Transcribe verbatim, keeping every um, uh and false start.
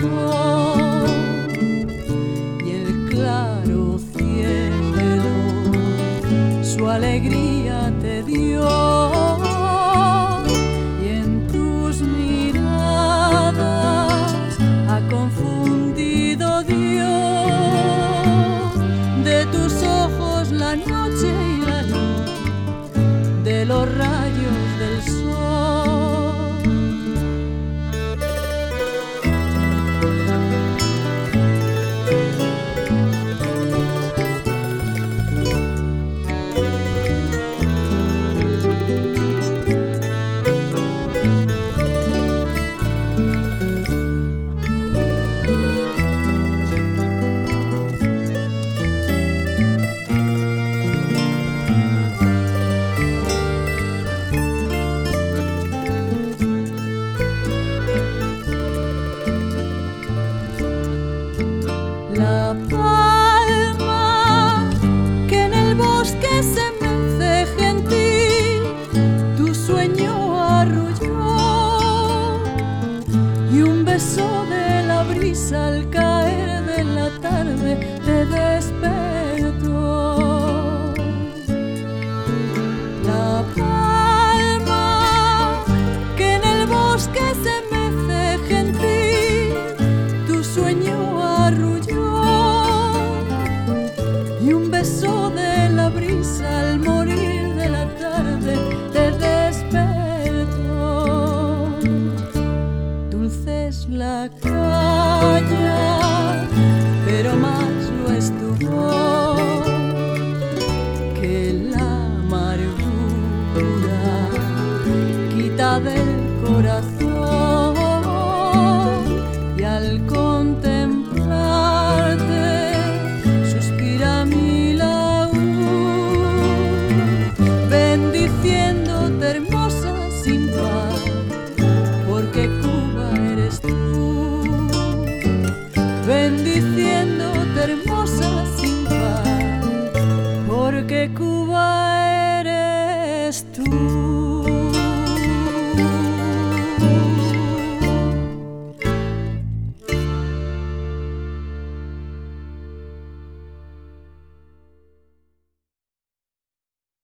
sol y el claro cielo su alegría te dio, y en tus miradas ha confundido Dios de tus ojos la noche y la luz de los rayos del sol. La palma que en el bosque se mece gentil tu sueño arrulló, y un beso de la brisa al caer de la tarde te despertó. La palma que en el bosque se mece gentil tu sueño arrulló, y un beso de la brisa al morir de la tarde te despertó. Dulce es la caña, pero más lo es tu voz que la amargura quita del corazón, y al contemplarte suspira mi laúd, bendiciéndote hermosa sin par, porque Cuba eres tú. Bendiciéndote hermosa sin par, porque Cuba eres tú.